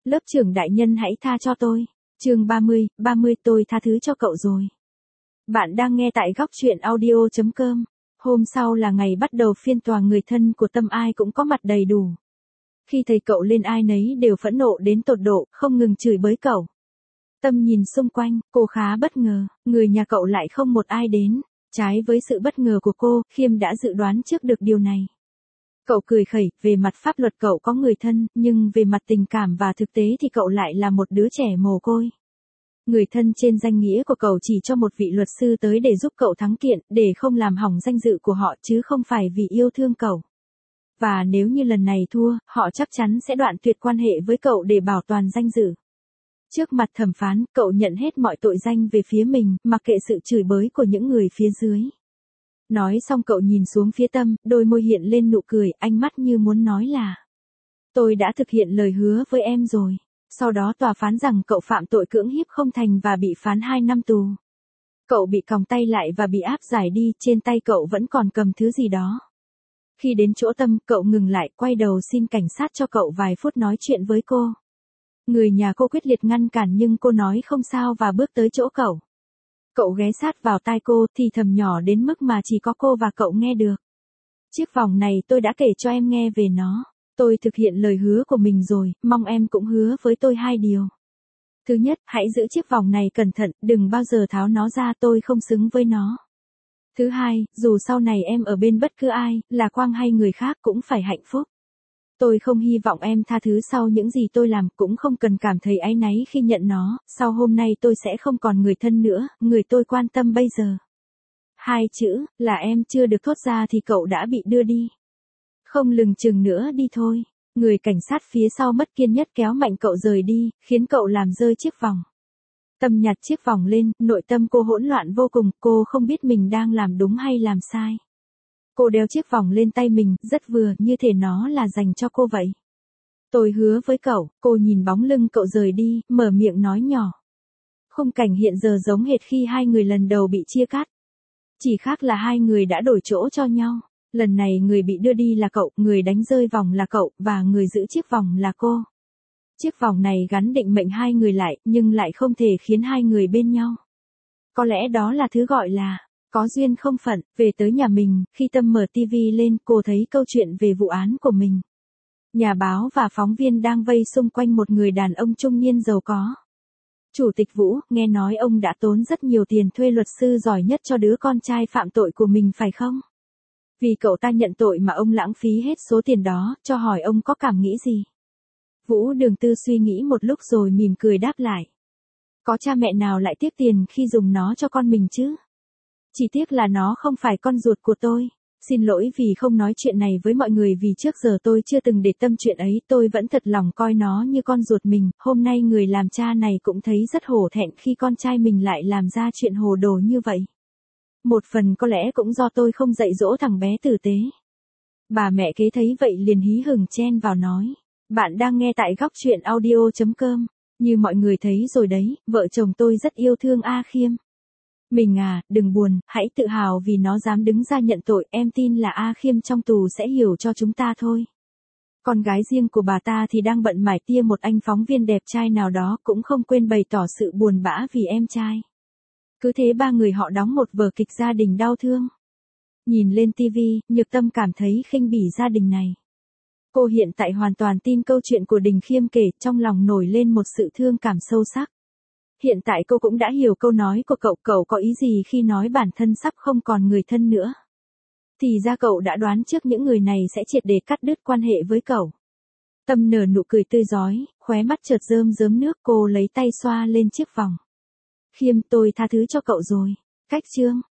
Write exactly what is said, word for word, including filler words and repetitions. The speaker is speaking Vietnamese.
Lớp trưởng đại nhân hãy tha cho tôi. Chương ba mươi, ba mươi tôi tha thứ cho cậu rồi. Bạn đang nghe tại góc truyện audio chấm com. Hôm sau là ngày bắt đầu phiên tòa, người thân của Tâm ai cũng có mặt đầy đủ. Khi thấy cậu lên ai nấy đều phẫn nộ đến tột độ, không ngừng chửi bới cậu. Tâm nhìn xung quanh, cô khá bất ngờ, người nhà cậu lại không một ai đến. Trái với sự bất ngờ của cô, Khiêm đã dự đoán trước được điều này. Cậu cười khẩy, về mặt pháp luật cậu có người thân, nhưng về mặt tình cảm và thực tế thì cậu lại là một đứa trẻ mồ côi. Người thân trên danh nghĩa của cậu chỉ cho một vị luật sư tới để giúp cậu thắng kiện, để không làm hỏng danh dự của họ chứ không phải vì yêu thương cậu. Và nếu như lần này thua, họ chắc chắn sẽ đoạn tuyệt quan hệ với cậu để bảo toàn danh dự. Trước mặt thẩm phán, cậu nhận hết mọi tội danh về phía mình, mặc kệ sự chửi bới của những người phía dưới. Nói xong cậu nhìn xuống phía Tâm, đôi môi hiện lên nụ cười, ánh mắt như muốn nói là: tôi đã thực hiện lời hứa với em rồi. Sau đó tòa phán rằng cậu phạm tội cưỡng hiếp không thành và bị phán hai năm tù. Cậu bị còng tay lại và bị áp giải đi, trên tay cậu vẫn còn cầm thứ gì đó. Khi đến chỗ Tâm, cậu ngừng lại, quay đầu xin cảnh sát cho cậu vài phút nói chuyện với cô. Người nhà cô quyết liệt ngăn cản nhưng cô nói không sao và bước tới chỗ cậu. Cậu ghé sát vào tai cô, thì thầm nhỏ đến mức mà chỉ có cô và cậu nghe được. Chiếc vòng này tôi đã kể cho em nghe về nó. Tôi thực hiện lời hứa của mình rồi, mong em cũng hứa với tôi hai điều. Thứ nhất, hãy giữ chiếc vòng này cẩn thận, đừng bao giờ tháo nó ra, tôi không xứng với nó. Thứ hai, dù sau này em ở bên bất cứ ai, là Quang hay người khác cũng phải hạnh phúc. Tôi không hy vọng em tha thứ sau những gì tôi làm, cũng không cần cảm thấy áy náy khi nhận nó, sau hôm nay tôi sẽ không còn người thân nữa, người tôi quan tâm bây giờ. Hai chữ, là em chưa được thốt ra thì cậu đã bị đưa đi. Không lừng chừng nữa đi thôi. Người cảnh sát phía sau mất kiên nhẫn kéo mạnh cậu rời đi, khiến cậu làm rơi chiếc vòng. Tâm nhặt chiếc vòng lên, nội tâm cô hỗn loạn vô cùng, cô không biết mình đang làm đúng hay làm sai. Cô đeo chiếc vòng lên tay mình, rất vừa, như thể nó là dành cho cô vậy. Tôi hứa với cậu. Cô nhìn bóng lưng cậu rời đi, mở miệng nói nhỏ. Khung cảnh hiện giờ giống hệt khi hai người lần đầu bị chia cắt. Chỉ khác là hai người đã đổi chỗ cho nhau. Lần này người bị đưa đi là cậu, người đánh rơi vòng là cậu, và người giữ chiếc vòng là cô. Chiếc vòng này gắn định mệnh hai người lại, nhưng lại không thể khiến hai người bên nhau. Có lẽ đó là thứ gọi là có duyên không phận. Về tới nhà mình, khi Tâm mở tivi lên, cô thấy câu chuyện về vụ án của mình. Nhà báo và phóng viên đang vây xung quanh một người đàn ông trung niên giàu có. Chủ tịch Vũ, nghe nói ông đã tốn rất nhiều tiền thuê luật sư giỏi nhất cho đứa con trai phạm tội của mình phải không? Vì cậu ta nhận tội mà ông lãng phí hết số tiền đó, cho hỏi ông có cảm nghĩ gì? Vũ Đường Tư suy nghĩ một lúc rồi mỉm cười đáp lại. Có cha mẹ nào lại tiếc tiền khi dùng nó cho con mình chứ? Chỉ tiếc là nó không phải con ruột của tôi. Xin lỗi vì không nói chuyện này với mọi người, vì trước giờ tôi chưa từng để tâm chuyện ấy, tôi vẫn thật lòng coi nó như con ruột mình. Hôm nay người làm cha này cũng thấy rất hổ thẹn khi con trai mình lại làm ra chuyện hồ đồ như vậy. Một phần có lẽ cũng do tôi không dạy dỗ thằng bé tử tế. Bà mẹ kế thấy vậy liền hí hửng chen vào nói. Bạn đang nghe tại góc truyện audio chấm com. Như mọi người thấy rồi đấy, vợ chồng tôi rất yêu thương A Khiêm. Mình à, đừng buồn, hãy tự hào vì nó dám đứng ra nhận tội, em tin là A Khiêm trong tù sẽ hiểu cho chúng ta thôi. Con gái riêng của bà ta thì đang bận mải tia một anh phóng viên đẹp trai nào đó, cũng không quên bày tỏ sự buồn bã vì em trai. Cứ thế ba người họ đóng một vở kịch gia đình đau thương. Nhìn lên tivi, Nhược Tâm cảm thấy khinh bỉ gia đình này. Cô hiện tại hoàn toàn tin câu chuyện của Đình Khiêm kể, trong lòng nổi lên một sự thương cảm sâu sắc. Hiện tại cô cũng đã hiểu câu nói của cậu, cậu có ý gì khi nói bản thân sắp không còn người thân nữa. Thì ra cậu đã đoán trước những người này sẽ triệt để cắt đứt quan hệ với cậu. Tâm nở nụ cười tươi rói, khóe mắt chợt rơm rớm nước, cô lấy tay xoa lên chiếc vòng. Khiêm, tôi tha thứ cho cậu rồi. Cách chương.